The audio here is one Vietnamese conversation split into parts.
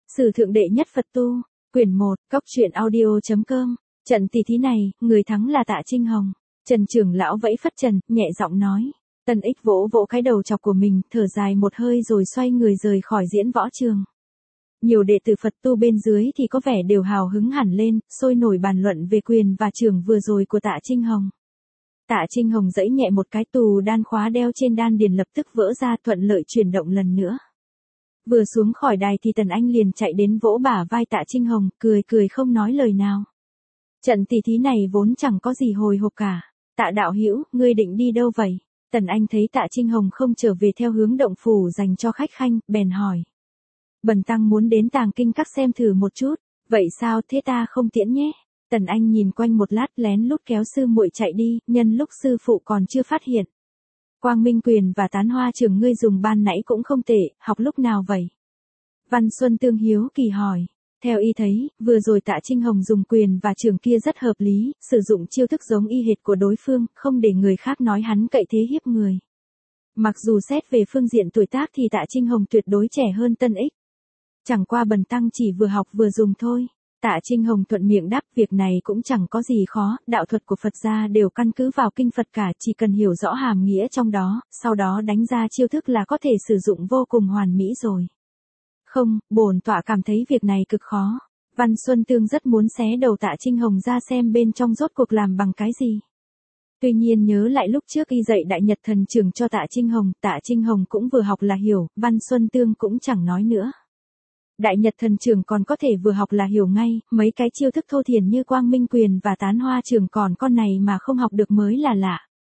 Sử thượng đệ nhất Phật tu, quyển 1, cóc truyện audio.com. Trận tỷ thí này, người thắng là Tạ Trinh Hồng. Trần trưởng lão vẫy phất trần, nhẹ giọng nói. Tân Ích vỗ vỗ cái đầu chọc của mình, thở dài một hơi rồi xoay người rời khỏi diễn võ trường. Nhiều đệ tử Phật tu bên dưới thì có vẻ đều hào hứng hẳn lên, sôi nổi bàn luận về quyền và trưởng vừa rồi của Tạ Trinh Hồng. Tạ Trinh Hồng giãy nhẹ một cái, tù đan khóa đeo trên đan điền lập tức vỡ ra, thuận lợi chuyển động lần nữa. Vừa xuống khỏi đài thì Tần Anh liền chạy đến vỗ bả vai Tạ Trinh Hồng, cười cười không nói lời nào. Trận tỷ thí này vốn chẳng có gì hồi hộp cả. Tạ đạo hữu, ngươi định đi đâu vậy? Tần Anh thấy Tạ Trinh Hồng không trở về theo hướng động phủ dành cho khách khanh, bèn hỏi. Bần tăng muốn đến Tàng Kinh Các xem thử một chút. Vậy sao, thế ta không tiễn nhé? Tần Anh nhìn quanh một lát lén lút kéo sư muội chạy đi, nhân lúc sư phụ còn chưa phát hiện. Quang Minh quyền và tán hoa trường ngươi dùng ban nãy cũng không tệ, học lúc nào vậy? Văn Xuân Tương hiếu kỳ hỏi. Theo y thấy, vừa rồi Tạ Trinh Hồng dùng quyền và trường kia rất hợp lý, sử dụng chiêu thức giống y hệt của đối phương, không để người khác nói hắn cậy thế hiếp người. Mặc dù xét về phương diện tuổi tác thì Tạ Trinh Hồng tuyệt đối trẻ hơn Tân Ích. Chẳng qua bần tăng chỉ vừa học vừa dùng thôi. Tạ Trinh Hồng thuận miệng đáp, việc này cũng chẳng có gì khó, đạo thuật của Phật gia đều căn cứ vào kinh Phật cả, chỉ cần hiểu rõ hàm nghĩa trong đó, sau đó đánh ra chiêu thức là có thể sử dụng vô cùng hoàn mỹ rồi. Không, bổn tọa cảm thấy việc này cực khó. Văn Xuân Tương rất muốn xé đầu Tạ Trinh Hồng ra xem bên trong rốt cuộc làm bằng cái gì. Tuy nhiên nhớ lại lúc trước y dạy Đại Nhật Thần Trưởng cho Tạ Trinh Hồng cũng vừa học là hiểu, Văn Xuân Tương cũng chẳng nói nữa. Đại Nhật Thần Trưởng còn có thể vừa học là hiểu ngay, mấy cái chiêu thức thô thiển như Quang Minh quyền và tán hoa trường còn con này mà không học được mới là lạ.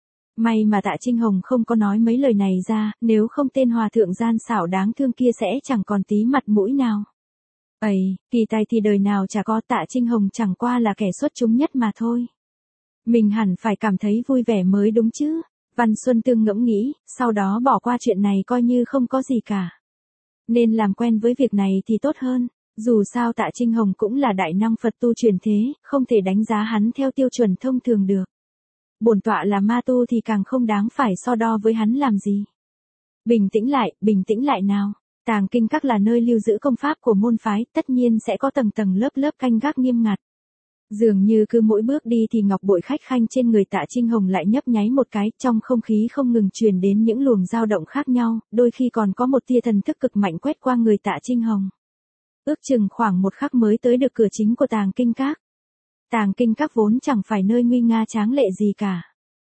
May mà Tạ Trinh Hồng không có nói mấy lời này ra, nếu không tên hòa thượng gian xảo đáng thương kia sẽ chẳng còn tí mặt mũi nào. Ây, kỳ tài thì đời nào chả có, Tạ Trinh Hồng chẳng qua là kẻ xuất chúng nhất mà thôi. Mình hẳn phải cảm thấy vui vẻ mới đúng chứ. Văn Xuân Tương ngẫm nghĩ, sau đó bỏ qua chuyện này coi như không có gì cả. Nên làm quen với việc này thì tốt hơn, dù sao Tạ Trinh Hồng cũng là đại năng Phật tu truyền thế, không thể đánh giá hắn theo tiêu chuẩn thông thường được. Bổn tọa là ma tu thì càng không đáng phải so đo với hắn làm gì. Bình tĩnh lại nào. Tàng Kinh Các là nơi lưu giữ công pháp của môn phái, tất nhiên sẽ có tầng tầng lớp lớp canh gác nghiêm ngặt. Dường như cứ mỗi bước đi thì ngọc bội khách khanh trên người Tạ Trinh Hồng lại nhấp nháy một cái, trong không khí không ngừng truyền đến những luồng dao động khác nhau, đôi khi còn có một tia thần thức cực mạnh quét qua người Tạ Trinh Hồng. Ước chừng khoảng một khắc mới tới được cửa chính của Tàng Kinh Các. Tàng Kinh Các vốn chẳng phải nơi nguy nga tráng lệ gì cả.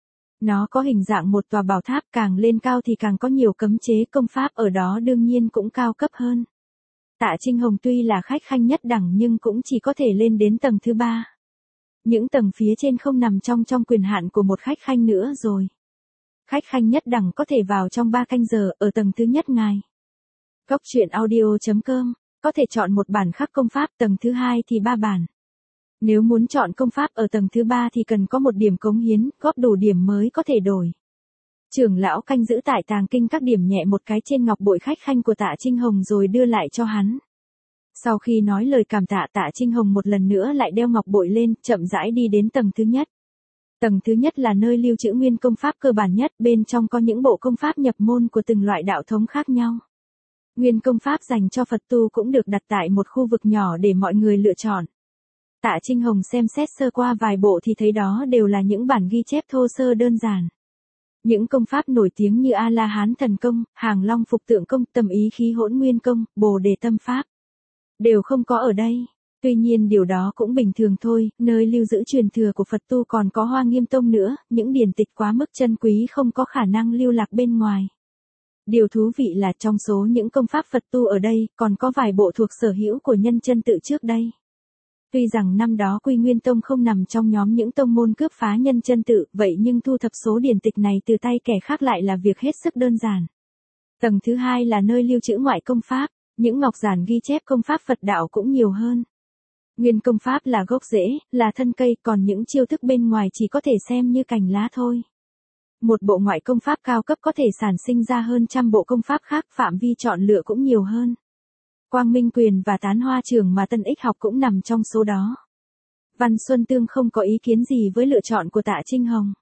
Nó có hình dạng một tòa bảo tháp, càng lên cao thì càng có nhiều cấm chế, công pháp ở đó đương nhiên cũng cao cấp hơn. Tạ Trinh Hồng tuy là khách khanh nhất đẳng nhưng cũng chỉ có thể lên đến tầng thứ 3. Những tầng phía trên không nằm trong quyền hạn của một khách khanh nữa rồi. Khách khanh nhất đẳng có thể vào trong 3 canh giờ, ở tầng thứ nhất ngài. cóc truyện audio.com, có thể chọn một bản khắc công pháp, tầng thứ 2 thì 3 bản. Nếu muốn chọn công pháp ở tầng thứ 3 thì cần có một điểm cống hiến, góp đủ điểm mới có thể đổi. Trưởng lão canh giữ tại Tàng Kinh Các điểm nhẹ một cái trên ngọc bội khách khanh của Tạ Trinh Hồng rồi đưa lại cho hắn. Sau khi nói lời cảm tạ, Tạ Trinh Hồng một lần nữa lại đeo ngọc bội lên, chậm rãi đi đến tầng thứ nhất. Tầng thứ nhất là nơi lưu trữ nguyên công pháp cơ bản nhất, bên trong có những bộ công pháp nhập môn của từng loại đạo thống khác nhau. Nguyên công pháp dành cho Phật tu cũng được đặt tại một khu vực nhỏ để mọi người lựa chọn. Tạ Trinh Hồng xem xét sơ qua vài bộ thì thấy đó đều là những bản ghi chép thô sơ đơn giản. Những công pháp nổi tiếng như A-la-hán thần công, Hàng Long phục tượng công, Tâm ý khí hỗn nguyên công, Bồ đề tâm pháp đều không có ở đây. Tuy nhiên điều đó cũng bình thường thôi, nơi lưu giữ truyền thừa của Phật tu còn có Hoa Nghiêm Tông nữa, những điển tịch quá mức chân quý không có khả năng lưu lạc bên ngoài. Điều thú vị là trong số những công pháp Phật tu ở đây, còn có vài bộ thuộc sở hữu của Nhân Chân Tự trước đây. Tuy rằng năm đó Quy Nguyên Tông không nằm trong nhóm những tông môn cướp phá Nhân Chân Tự, vậy nhưng thu thập số điển tịch này từ tay kẻ khác lại là việc hết sức đơn giản. Tầng thứ 2 là nơi lưu trữ ngoại công pháp, những ngọc giản ghi chép công pháp Phật đạo cũng nhiều hơn. Nguyên công pháp là gốc rễ, là thân cây, còn những chiêu thức bên ngoài chỉ có thể xem như cành lá thôi. Một bộ ngoại công pháp cao cấp có thể sản sinh ra hơn trăm bộ công pháp khác, phạm vi chọn lựa cũng nhiều hơn. Quang Minh quyền và tán hoa trường mà Tân Ích học cũng nằm trong số đó. Văn Xuân Tương không có ý kiến gì với lựa chọn của Tạ Trinh Hồng.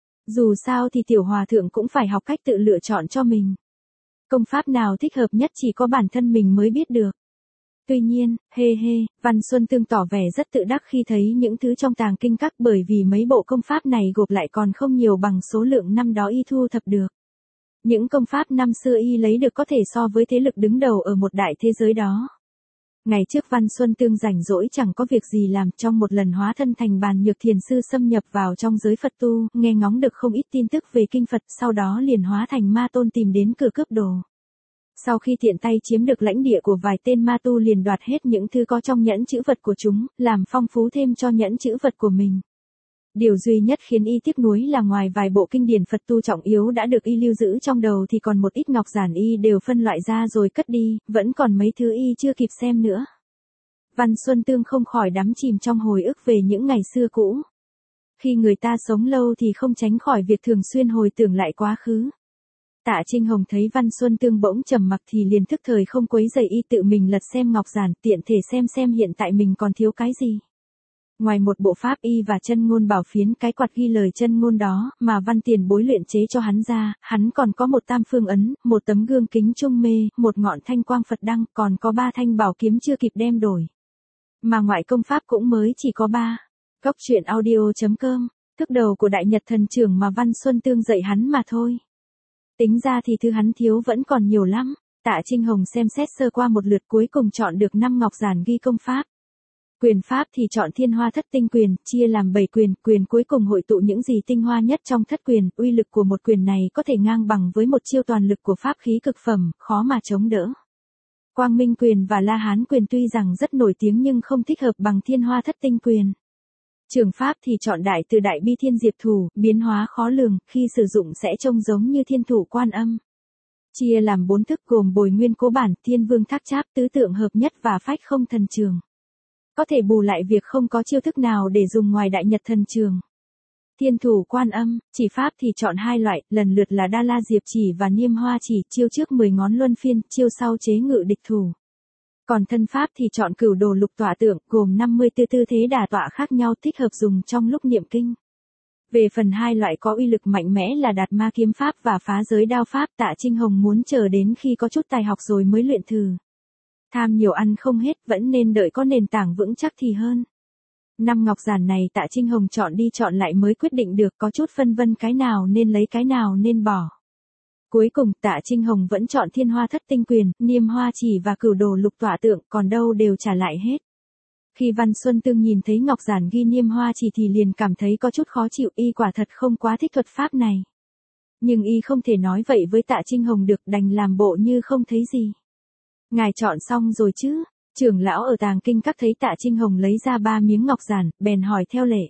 Dù sao thì tiểu hòa thượng cũng phải học cách tự lựa chọn cho mình. Công pháp nào thích hợp nhất chỉ có bản thân mình mới biết được. Tuy nhiên, Văn Xuân Tương tỏ vẻ rất tự đắc khi thấy những thứ trong tàng kinh các bởi vì mấy bộ công pháp này gộp lại còn không nhiều bằng số lượng năm đó y thu thập được. Những công pháp năm xưa y lấy được có thể so với thế lực đứng đầu ở một đại thế giới đó. Ngày trước Văn Xuân Tương rảnh rỗi chẳng có việc gì làm, trong một lần hóa thân thành Bàn Nhược Thiền sư xâm nhập vào trong giới Phật tu, nghe ngóng được không ít tin tức về kinh Phật, sau đó liền hóa thành ma tôn tìm đến cửa cướp đồ. Sau khi tiện tay chiếm được lãnh địa của vài tên ma tu liền đoạt hết những thứ có trong nhẫn chữ vật của chúng, làm phong phú thêm cho nhẫn chữ vật của mình. Điều duy nhất khiến y tiếc nuối là ngoài vài bộ kinh điển Phật tu trọng yếu đã được y lưu giữ trong đầu thì còn một ít ngọc giản y đều phân loại ra rồi cất đi, vẫn còn mấy thứ y chưa kịp xem nữa. Văn Xuân Tương không khỏi đắm chìm trong hồi ức về những ngày xưa cũ. Khi người ta sống lâu thì không tránh khỏi việc thường xuyên hồi tưởng lại quá khứ. Tạ Trinh Hồng thấy Văn Xuân Tương bỗng trầm mặc thì liền thức thời không quấy rầy y, tự mình lật xem ngọc giản, tiện thể xem hiện tại mình còn thiếu cái gì. Ngoài một bộ pháp y và chân ngôn bảo phiến, cái quạt ghi lời chân ngôn đó mà Văn Tiền Bối luyện chế cho hắn ra, hắn còn có một tam phương ấn, một tấm gương kính trung mê, một ngọn thanh quang Phật đăng, còn có 3 thanh bảo kiếm chưa kịp đem đổi. Mà ngoại công pháp cũng mới chỉ có 3. Góc truyện audio.com, thức đầu của Đại Nhật Thần Trưởng mà Văn Xuân Tương dạy hắn mà thôi. Tính ra thì thứ hắn thiếu vẫn còn nhiều lắm. Tạ Trinh Hồng xem xét sơ qua một lượt cuối cùng chọn được 5 ngọc giản ghi công pháp. Quyền pháp thì chọn Thiên Hoa Thất Tinh Quyền, chia làm 7 quyền, quyền cuối cùng hội tụ những gì tinh hoa nhất trong thất quyền, uy lực của một quyền này có thể ngang bằng với một chiêu toàn lực của pháp khí cực phẩm, khó mà chống đỡ. Quang Minh Quyền và La Hán Quyền tuy rằng rất nổi tiếng nhưng không thích hợp bằng Thiên Hoa Thất Tinh Quyền. Trường pháp thì chọn Đại Từ Đại Bi Thiên Diệp Thủ, biến hóa khó lường, khi sử dụng sẽ trông giống như Thiên Thủ Quan Âm. Chia làm 4 thức gồm Bồi Nguyên Cố Bản, Thiên Vương Thác Tráp, Tứ Tượng Hợp Nhất và Phách Không Thần Trường. Có thể bù lại việc không có chiêu thức nào để dùng ngoài Đại Nhật Thần Trường. Thiên Thủ Quan Âm, chỉ pháp thì chọn 2 loại, lần lượt là Đa La Diệp Chỉ và Niêm Hoa Chỉ, chiêu trước 10 ngón luân phiên, chiêu sau chế ngự địch thủ. Còn thân pháp thì chọn Cửu Đồ Lục Tọa Tượng, gồm 54 tư thế đả tọa khác nhau thích hợp dùng trong lúc niệm kinh. Về phần 2 loại có uy lực mạnh mẽ là Đạt Ma Kiếm Pháp và Phá Giới Đao Pháp, Tạ Trinh Hồng muốn chờ đến khi có chút tài học rồi mới luyện thử. Tham nhiều ăn không hết, vẫn nên đợi có nền tảng vững chắc thì hơn. 5 ngọc giản này Tạ Trinh Hồng chọn đi chọn lại mới quyết định được, có chút phân vân cái nào nên lấy cái nào nên bỏ. Cuối cùng Tạ Trinh Hồng vẫn chọn Thiên Hoa Thất Tinh Quyền, Niêm Hoa Chỉ và Cửu Đồ Lục Tọa Tượng, còn đâu đều trả lại hết. Khi Văn Xuân Tương nhìn thấy ngọc giản ghi Niêm Hoa Chỉ thì liền cảm thấy có chút khó chịu, y quả thật không quá thích thuật pháp này. Nhưng y không thể nói vậy với Tạ Trinh Hồng được, đành làm bộ như không thấy gì. Ngài chọn xong rồi chứ? Trưởng lão ở tàng kinh các thấy Tạ Trinh Hồng lấy ra 3 miếng ngọc giản, bèn hỏi theo lệ.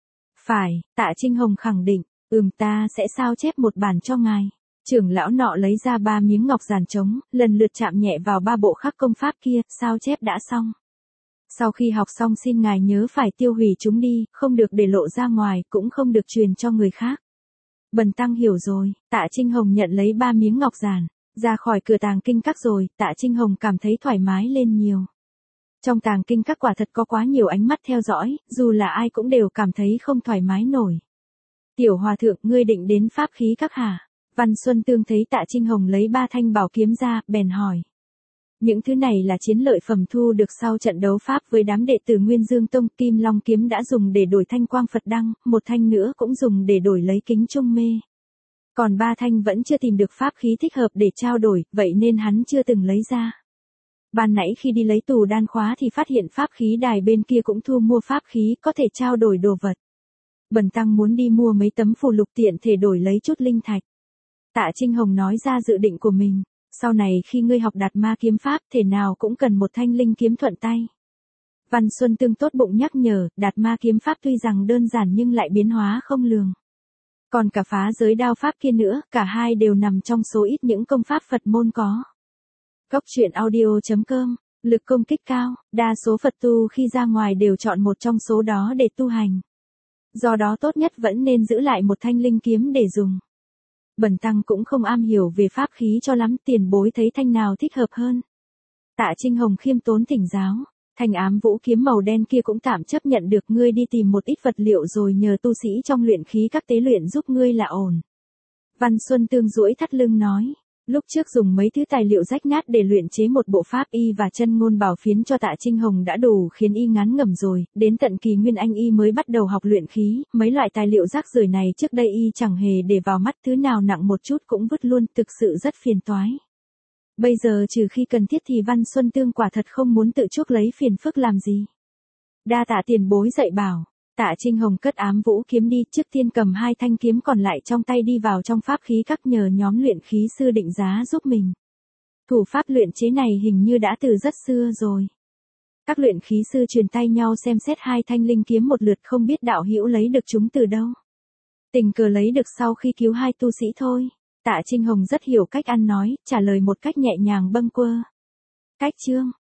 Phải, Tạ Trinh Hồng khẳng định, ta sẽ sao chép một bản cho ngài. Trưởng lão nọ lấy ra 3 miếng ngọc giản trống, lần lượt chạm nhẹ vào 3 bộ khắc công pháp kia, sao chép đã xong. Sau khi học xong xin ngài nhớ phải tiêu hủy chúng đi, không được để lộ ra ngoài, cũng không được truyền cho người khác. Bần tăng hiểu rồi. Tạ Trinh Hồng nhận lấy 3 miếng ngọc giản, ra khỏi cửa tàng kinh các rồi, Tạ Trinh Hồng cảm thấy thoải mái lên nhiều. Trong tàng kinh các quả thật có quá nhiều ánh mắt theo dõi, dù là ai cũng đều cảm thấy không thoải mái nổi. Tiểu hòa thượng, ngươi định đến pháp khí các hả? Văn Xuân Tương thấy Tạ Trinh Hồng lấy 3 thanh bảo kiếm ra, bèn hỏi. Những thứ này là chiến lợi phẩm thu được sau trận đấu pháp với đám đệ tử Nguyên Dương Tông. Kim Long kiếm đã dùng để đổi thanh quang Phật đăng, một thanh nữa cũng dùng để đổi lấy kính trung mê. Còn 3 thanh vẫn chưa tìm được pháp khí thích hợp để trao đổi, vậy nên hắn chưa từng lấy ra. Ban nãy khi đi lấy tù đan khóa thì phát hiện pháp khí đài bên kia cũng thu mua pháp khí có thể trao đổi đồ vật. Bần tăng muốn đi mua mấy tấm phù lục tiện thể đổi lấy chút linh thạch. Tạ Trinh Hồng nói ra dự định của mình. Sau này khi ngươi học Đạt Ma Kiếm Pháp thể nào cũng cần một thanh linh kiếm thuận tay. Văn Xuân Tương tốt bụng nhắc nhở, Đạt Ma Kiếm Pháp tuy rằng đơn giản nhưng lại biến hóa không lường. Còn cả Phá Giới Đao Pháp kia nữa, cả hai đều nằm trong số ít những công pháp Phật môn có. Góc truyện audio.com, lực công kích cao, đa số Phật tu khi ra ngoài đều chọn một trong số đó để tu hành. Do đó tốt nhất vẫn nên giữ lại một thanh linh kiếm để dùng. Bần tăng cũng không am hiểu về pháp khí cho lắm, tiền bối thấy thanh nào thích hợp hơn. Tạ Trinh Hồng khiêm tốn thỉnh giáo, thanh ám vũ kiếm màu đen kia cũng tạm chấp nhận được, ngươi đi tìm một ít vật liệu rồi nhờ tu sĩ trong luyện khí các tế luyện giúp ngươi là ổn. Văn Xuân Tương duỗi thắt lưng nói, Lúc trước dùng mấy thứ tài liệu rách nát để luyện chế một bộ pháp y và chân ngôn bảo phiến cho Tạ Trinh Hồng đã đủ khiến y ngán ngẩm rồi, đến tận kỳ nguyên anh y mới bắt đầu học luyện khí, mấy loại tài liệu rác rưởi này trước đây y chẳng hề để vào mắt, thứ nào nặng một chút cũng vứt luôn, thực sự rất phiền toái. Bây giờ trừ khi cần thiết thì Văn Xuân Tương quả thật không muốn tự chuốc lấy phiền phức làm gì. Đa tạ tiền bối dạy bảo. Tạ Trinh Hồng cất ám vũ kiếm đi, trước tiên cầm 2 thanh kiếm còn lại trong tay đi vào trong pháp khí các nhờ nhóm luyện khí sư định giá giúp mình. Thủ pháp luyện chế này hình như đã từ rất xưa rồi. Các luyện khí sư truyền tay nhau xem xét 2 thanh linh kiếm một lượt, không biết đạo hữu lấy được chúng từ đâu. Tình cờ lấy được sau khi cứu 2 tu sĩ thôi. Tạ Trinh Hồng rất hiểu cách ăn nói, trả lời một cách nhẹ nhàng bâng quơ. Cách chương